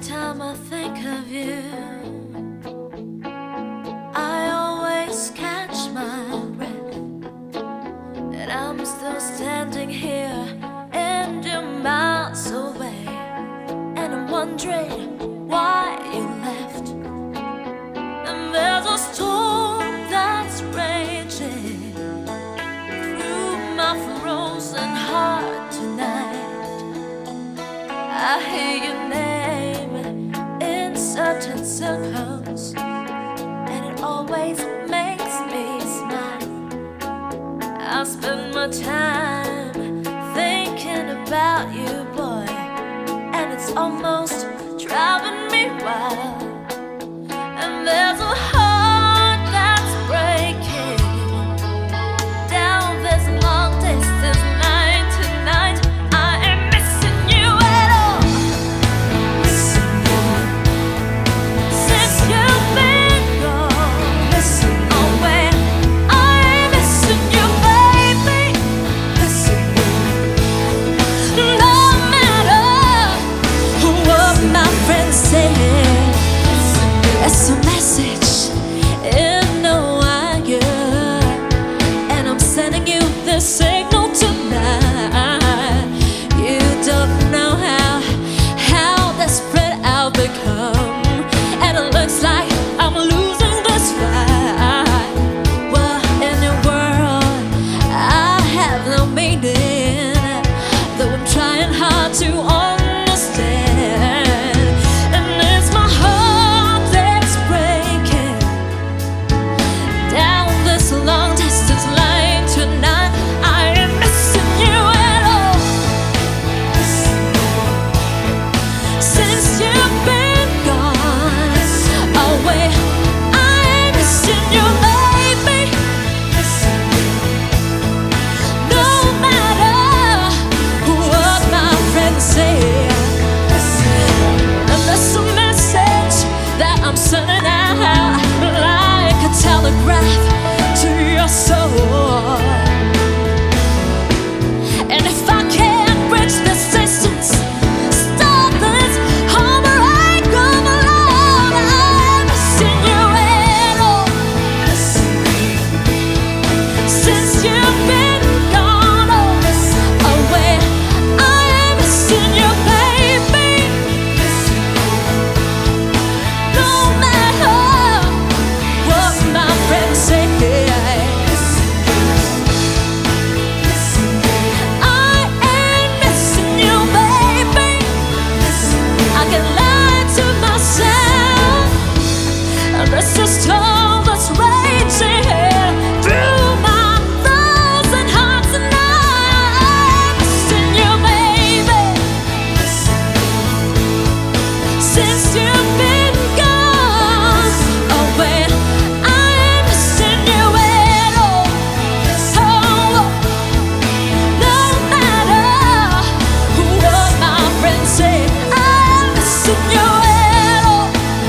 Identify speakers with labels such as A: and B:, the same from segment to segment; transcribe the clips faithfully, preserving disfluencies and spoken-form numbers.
A: time I think of you, I always catch my breath, and I'm still standing here and you're miles away, and I'm wondering why you left. And there's a storm that's raging through my frozen heart tonight. I hear your name in certain circles, and it always makes me smile. I spend my time thinking about you, boy, and it's almost driving me wild. And there's a heart that's breaking down this long distance line tonight. I am missing you at all. Missing you since you've been gone. Missing you. Oh, where I am missing you, baby. Missing you. No matter what my friends say, it's a message in no wire, and I'm sending you this signal tonight. You don't know how, how desperate I've become, and it looks like I'm losing this fight. Well, in your world, I have no meaning, though I'm trying hard to understand. And it's my heart that's breaking down this long distance line tonight. I am missing you at all. Since you've been gone away, I am missing you, baby. No matter what my friends say, and there's a message that I'm sending out like a telegraph to your soul. And if I can't bridge this distance, stop this heartbreak of love, I'm missing you at all. Since you've been gone away, I am missing you, baby. No matter what my friends say, I ain't missing you, baby. I can lie to myself, and this is storm that's raging through my frozen heart tonight. I'm missing you, baby. Since you've been gone away, I am missing you at all. Oh, no matter what my friends say, I'm missing you at all.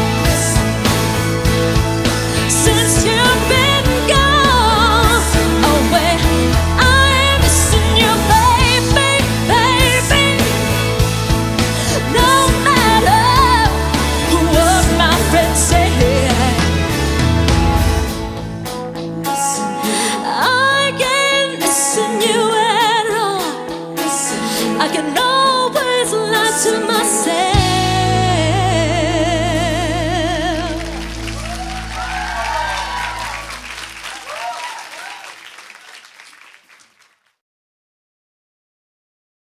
A: Since you've been gone away, I am missing you, baby, baby. No matter what my friends say, I ain't missing you at all. I can always lie to myself.